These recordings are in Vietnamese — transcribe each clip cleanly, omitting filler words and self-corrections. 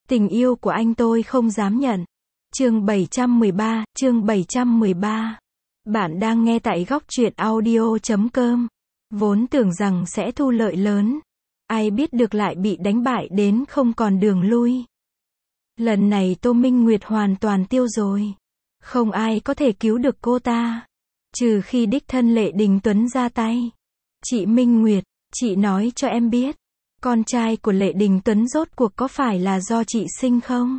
Tình yêu của anh tôi không dám nhận. Chương 713. Bạn đang nghe tại góc truyện audio.com. Vốn tưởng rằng sẽ thu lợi lớn. Ai biết được lại bị đánh bại đến không còn đường lui. Lần này Tô Minh Nguyệt hoàn toàn tiêu rồi. Không ai có thể cứu được cô ta. Trừ khi đích thân Lệ Đình Tuấn ra tay. Chị Minh Nguyệt, chị nói cho em biết. Con trai của Lệ Đình Tuấn rốt cuộc có phải là do chị sinh không?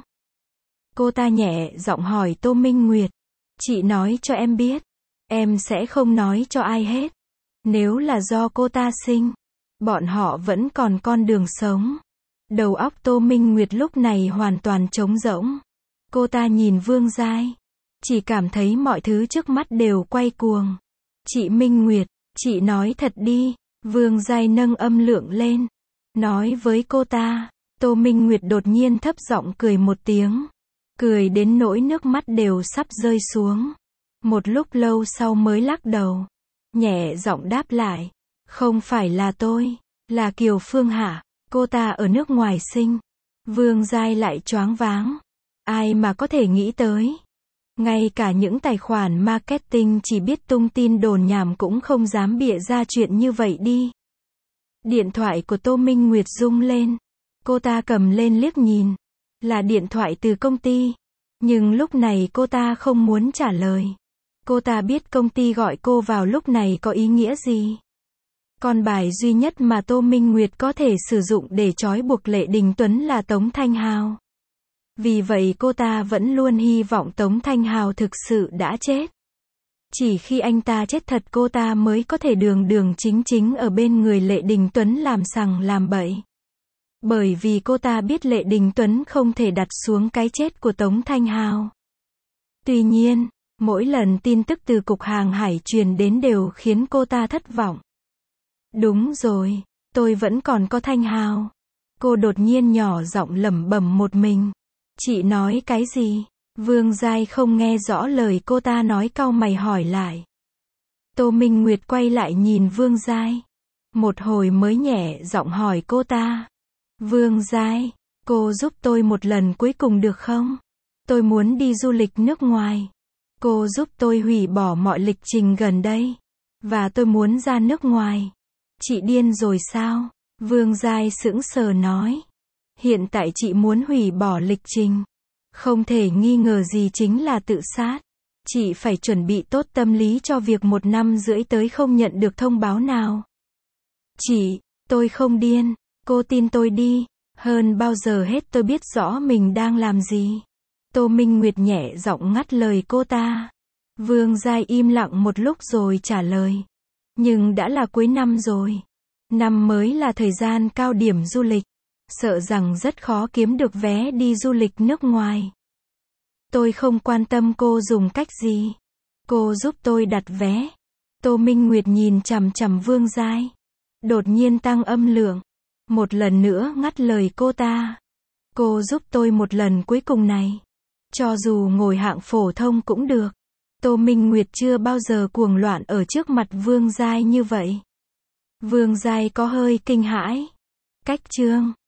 Cô ta nhẹ giọng hỏi Tô Minh Nguyệt. Chị nói cho em biết. Em sẽ không nói cho ai hết. Nếu là do cô ta sinh, bọn họ vẫn còn con đường sống. Đầu óc Tô Minh Nguyệt lúc này hoàn toàn trống rỗng. Cô ta nhìn Vương Giai. Chỉ cảm thấy mọi thứ trước mắt đều quay cuồng. Chị Minh Nguyệt, chị nói thật đi. Vương Giai nâng âm lượng lên. Nói với cô ta. Tô Minh Nguyệt đột nhiên thấp giọng cười một tiếng. Cười đến nỗi nước mắt đều sắp rơi xuống. Một lúc lâu sau mới lắc đầu. Nhẹ giọng đáp lại. Không phải là tôi, là Kiều Phương Hạ. Cô ta ở nước ngoài sinh. Vương Giai lại choáng váng. Ai mà có thể nghĩ tới. Ngay cả những tài khoản marketing chỉ biết tung tin đồn nhảm cũng không dám bịa ra chuyện như vậy đi. Điện thoại của Tô Minh Nguyệt rung lên. Cô ta cầm lên liếc nhìn. Là điện thoại từ công ty. Nhưng lúc này cô ta không muốn trả lời. Cô ta biết công ty gọi cô vào lúc này có ý nghĩa gì. Con bài duy nhất mà Tô Minh Nguyệt có thể sử dụng để trói buộc Lệ Đình Tuấn là Tống Thanh Hào. Vì vậy cô ta vẫn luôn hy vọng Tống Thanh Hào thực sự đã chết. Chỉ khi anh ta chết thật cô ta mới có thể đường đường chính chính ở bên người Lệ Đình Tuấn làm sằng làm bậy. Bởi vì cô ta biết Lệ Đình Tuấn không thể đặt xuống cái chết của Tống Thanh Hào. Tuy nhiên, mỗi lần tin tức từ cục hàng hải truyền đến đều khiến cô ta thất vọng. Đúng rồi, tôi vẫn còn có Thanh Hào. Cô đột nhiên nhỏ giọng lẩm bẩm một mình. Chị nói cái gì? Vương Giai không nghe rõ lời cô ta nói cau mày hỏi lại. Tô Minh Nguyệt quay lại nhìn Vương Giai. Một hồi mới nhẹ giọng hỏi cô ta. Vương Giai, cô giúp tôi một lần cuối cùng được không? Tôi muốn đi du lịch nước ngoài. Cô giúp tôi hủy bỏ mọi lịch trình gần đây. Và tôi muốn ra nước ngoài. Chị điên rồi sao? Vương Giai sững sờ nói. Hiện tại chị muốn hủy bỏ lịch trình. Không thể nghi ngờ gì chính là tự sát. Chị phải chuẩn bị tốt tâm lý cho việc 1 năm rưỡi tới không nhận được thông báo nào. Chị, tôi không điên. Cô tin tôi đi. Hơn bao giờ hết tôi biết rõ mình đang làm gì. Tô Minh Nguyệt nhẹ giọng ngắt lời cô ta. Vương Giai im lặng một lúc rồi trả lời. Nhưng đã là cuối năm rồi. Năm mới là thời gian cao điểm du lịch. Sợ rằng rất khó kiếm được vé đi du lịch nước ngoài. Tôi không quan tâm cô dùng cách gì. Cô giúp tôi đặt vé. Tô Minh Nguyệt nhìn chằm chằm Vương Giai. Đột nhiên tăng âm lượng. Một lần nữa ngắt lời cô ta. Cô giúp tôi một lần cuối cùng này. Cho dù ngồi hạng phổ thông cũng được. Tô Minh Nguyệt chưa bao giờ cuồng loạn ở trước mặt Vương Giai như vậy. Vương Giai có hơi kinh hãi. Cách chương